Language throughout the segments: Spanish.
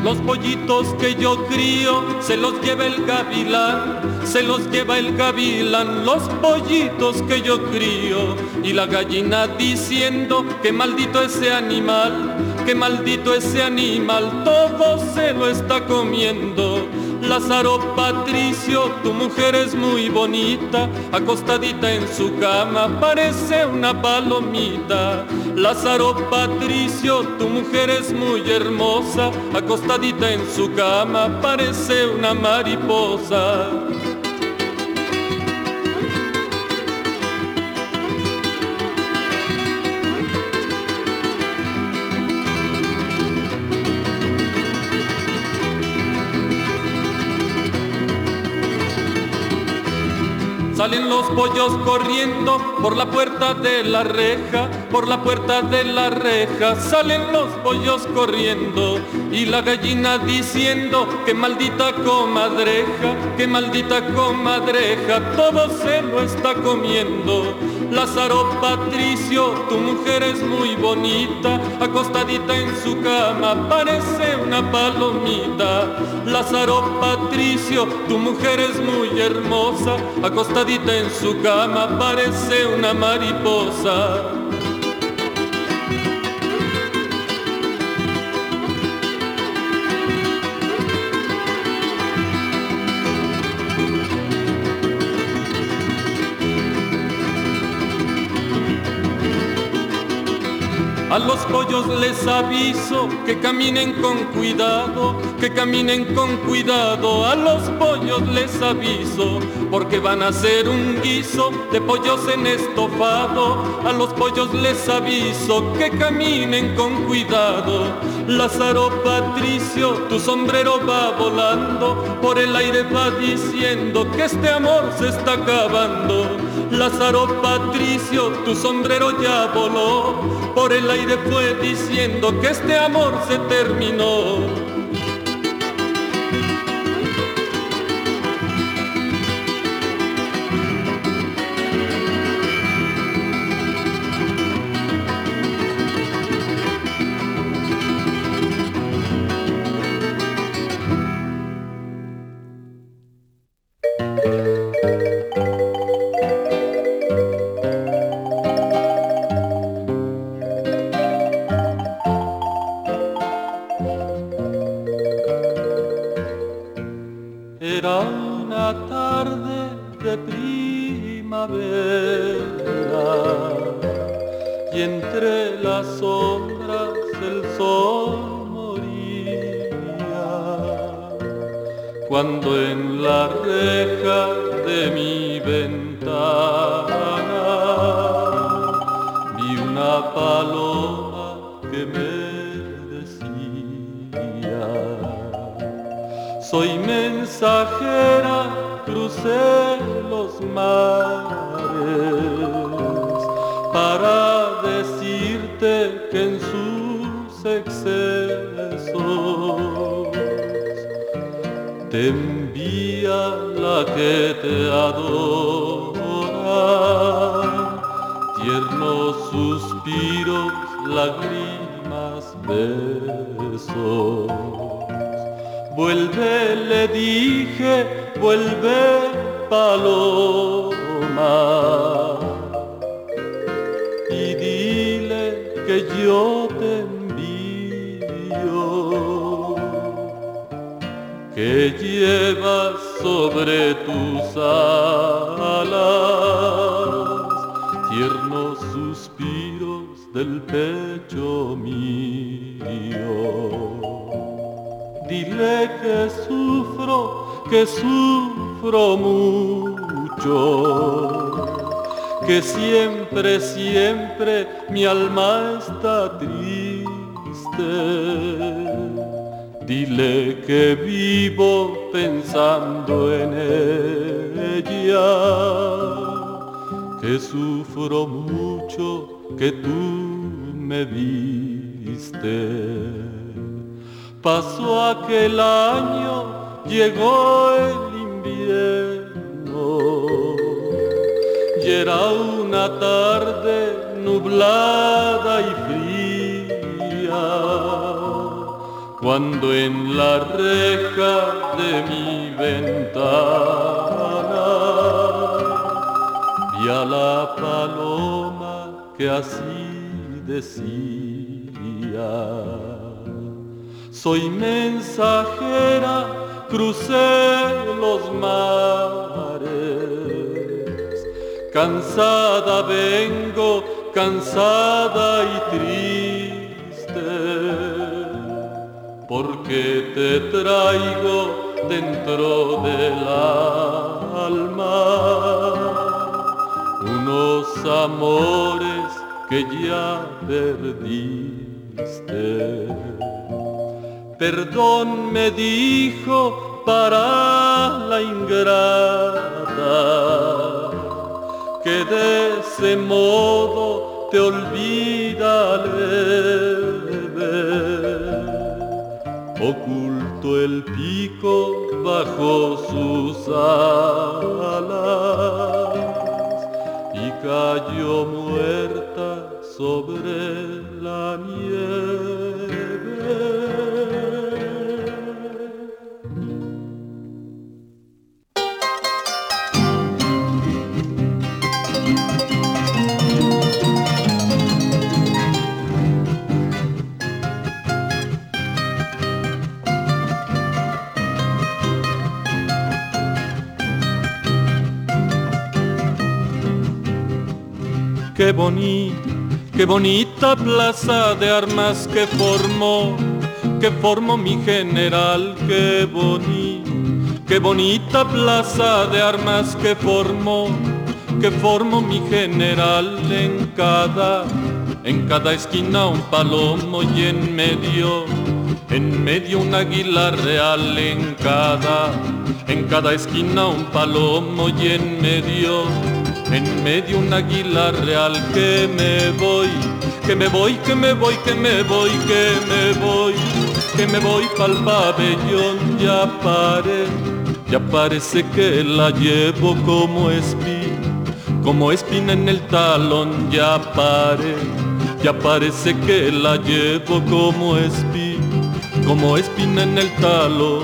Los pollitos que yo crío se los lleva el gavilán, se los lleva el gavilán, los pollitos que yo crío. Y la gallina diciendo que maldito ese animal, que maldito ese animal, todo se lo está comiendo. Lázaro Patricio, tu mujer es muy bonita, acostadita en su cama, parece una palomita. Lázaro Patricio, tu mujer es muy hermosa, acostadita en su cama, parece una mariposa. Salen los pollos corriendo por la puerta de la reja, por la puerta de la reja, salen los pollos corriendo. Y la gallina diciendo que maldita comadreja, que maldita comadreja, todo se lo está comiendo. Lázaro Patricio, tu mujer es muy bonita, acostadita en su cama, parece una palomita. Lázaro Patricio, tu mujer es muy hermosa, acostadita en su cama, parece una mariposa. A los pollos les aviso que caminen con cuidado, que caminen con cuidado. A los pollos les aviso, porque van a hacer un guiso de pollos en estofado. A los pollos les aviso que caminen con cuidado. Lázaro Patricio, tu sombrero va volando, por el aire va diciendo que este amor se está acabando. Lázaro Patricio, tu sombrero ya voló, por el aire fue diciendo que este amor se terminó. Era una tarde de primavera y entre las sombras el sol moría, cuando en la reja de mi ventana vi una paloma que me decía: soy mensajera, crucé los mares para decirte que en sus excesos te envía la que te adora, tiernos suspiros, lágrimas, besos. Vuelve, le dije, vuelve, paloma, y dile que yo te envío, que llevas sobre tus alas tiernos suspiros del pecho mío. Dile que sufro mucho, que siempre, siempre mi alma está triste. Dile que vivo pensando en ella, que sufro mucho que tú me viste. Pasó aquel año, llegó el invierno, y era una tarde nublada y fría, cuando en la reja de mi ventana vi a la paloma que así decía: soy mensajera, crucé los mares, cansada vengo, cansada y triste, porque te traigo dentro del alma unos amores que ya perdiste. Perdón, me dijo, para la ingrata, que de ese modo te olvida leve. Oculto el pico bajo sus alas y cayó muerta sobre la nieve. Qué bonita plaza de armas que formó mi general. Qué bonita plaza de armas que formó mi general. En cada esquina un palomo y en medio un águila real. En cada esquina un palomo y en medio un águila real. Que me voy pa'l pabellón. Ya parece que la llevo como espina en el talón. Ya parece que la llevo como espina en el talón.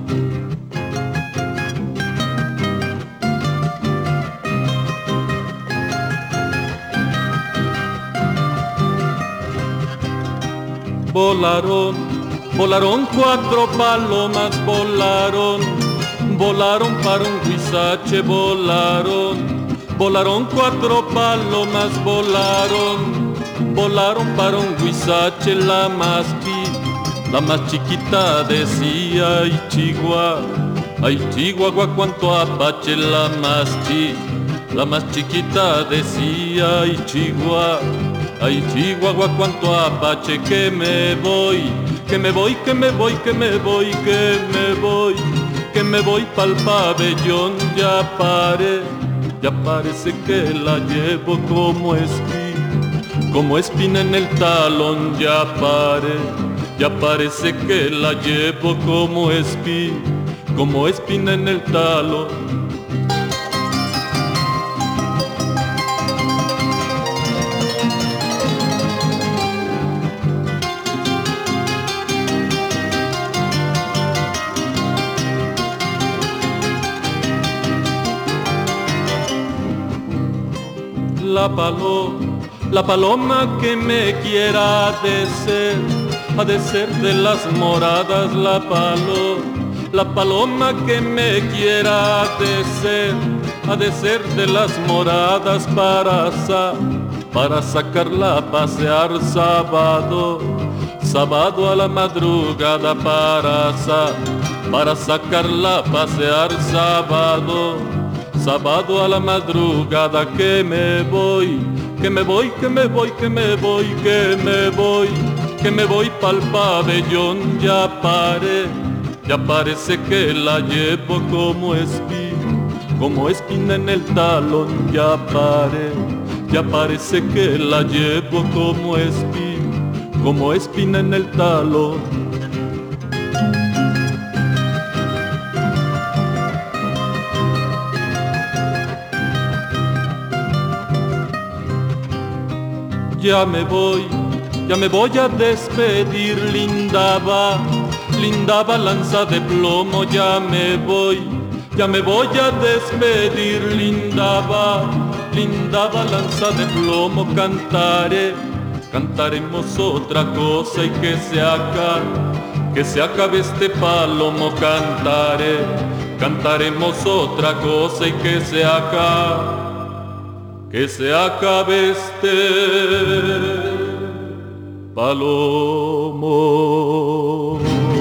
Volaron cuatro palomas, volaron para un huizache, volaron cuatro palomas, volaron para un huizache. La más chiquita decía: ay Chihuahua, cuánto apache. La más chiquita decía: ay Chihuahua, cuánto apache. Que me voy pa'l pabellón. Ya parece que la llevo como espina en el talón. Ya parece que la llevo como espina en el talón. La paloma que me quiera ha de ser de las moradas. La paloma que me quiera ha de ser de las moradas, para sacarla a pasear sábado a la madrugada, para sacarla a pasear sábado a la madrugada. Que me voy pa'l pabellón. Ya parece que la llevo como espina en el talón. Ya parece que la llevo como espina en el talón. Ya me voy ya me voy a despedir, linda balanza de plomo, ya me voy a despedir, linda balanza de plomo, cantaremos otra cosa y que se acabe este palomo, cantaremos otra cosa y que se acabe este palomo.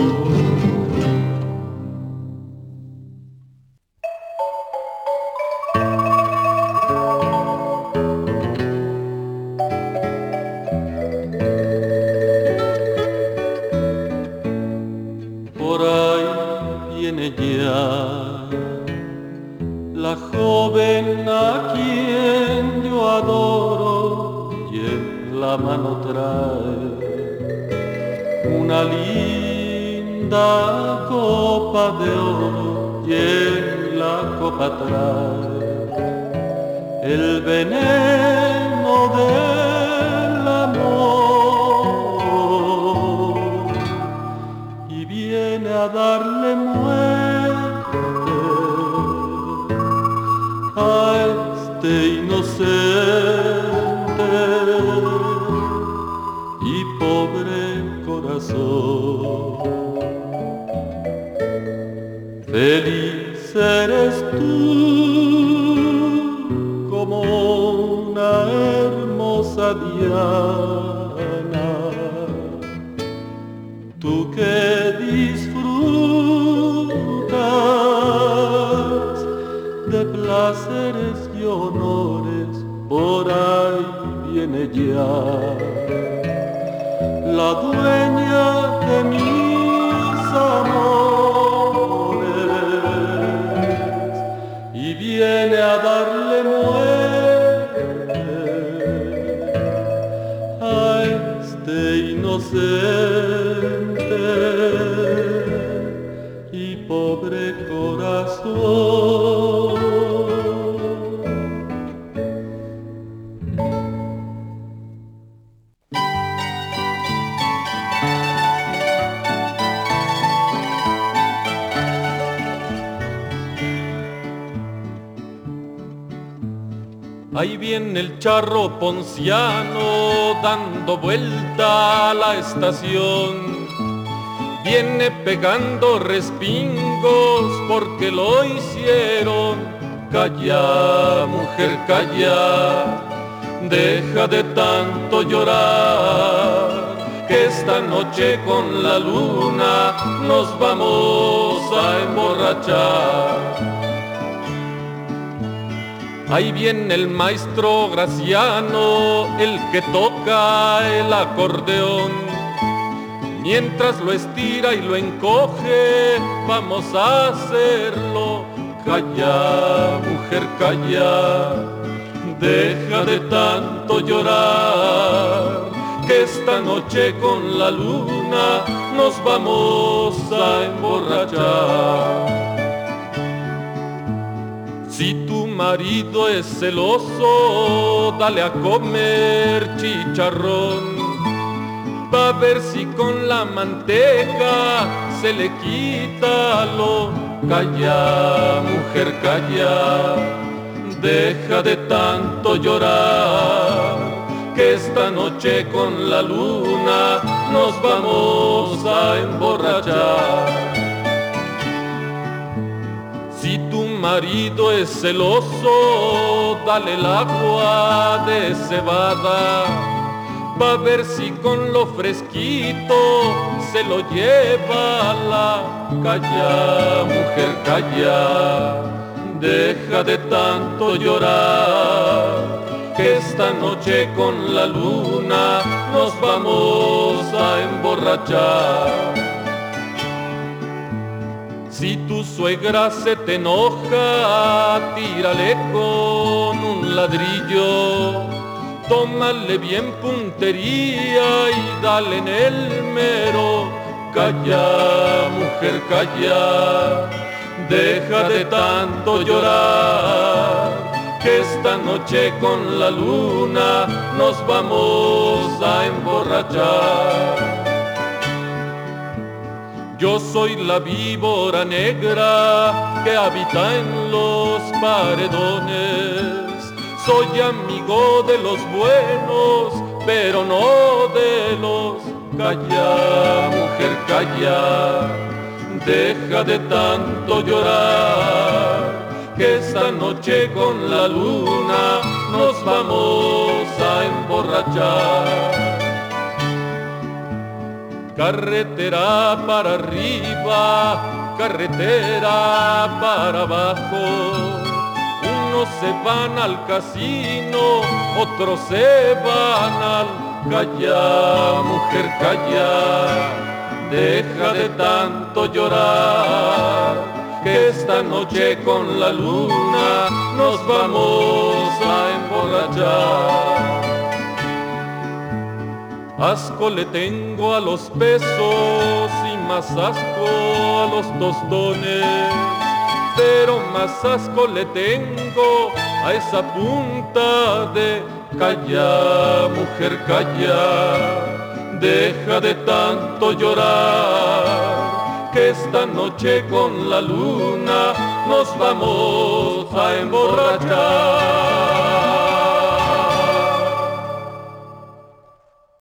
Por ahí viene ya la joven a quien yo adoro y en la mano trae una linda copa de oro y en la copa trae el veneno del amor y viene a darle muerte a este inocente y pobre corazón. Feliz eres tú como una hermosa diana, tú que disfrutas de placeres y honores, por ahí viene ya la dueña de mis amores y viene a darle muerte a este inocente y pobre corazón. Ahí viene el charro ponciano dando vuelta a la estación. Viene pegando respingos porque lo hicieron. Calla, mujer, calla, deja de tanto llorar, que esta noche con la luna nos vamos a emborrachar. Ahí viene el maestro Graciano, el que toca el acordeón. Mientras lo estira y lo encoge, vamos a hacerlo. Calla, mujer, calla, deja de tanto llorar, que esta noche con la luna nos vamos a emborrachar. Si tu marido es celoso, dale a comer chicharrón, va a ver si con la manteca se le quita lo. Calla, mujer, calla, deja de tanto llorar, que esta noche con la luna nos vamos a emborrachar. Si tu marido es celoso, dale el agua de cebada, va a ver si con lo fresquito se lo lleva a la. Calla, mujer, calla, deja de tanto llorar, que esta noche con la luna nos vamos a emborrachar. Si tu suegra se te enoja, tírale con un ladrillo, tómale bien puntería y dale en el mero. Calla, mujer, calla, deja de tanto llorar, que esta noche con la luna nos vamos a emborrachar. Yo soy la víbora negra que habita en los paredones. Soy amigo de los buenos, pero no de los. Calla, mujer, calla, deja de tanto llorar, que esta noche con la luna nos vamos a emborrachar. Carretera para arriba, carretera para abajo. Unos se van al casino, otros se van al. Calla, mujer, calla, deja de tanto llorar, que esta noche con la luna nos vamos a emborrachar. Asco le tengo a los pesos y más asco a los tostones, pero más asco le tengo a esa punta de. Calla, mujer, calla, deja de tanto llorar, que esta noche con la luna nos vamos a emborrachar.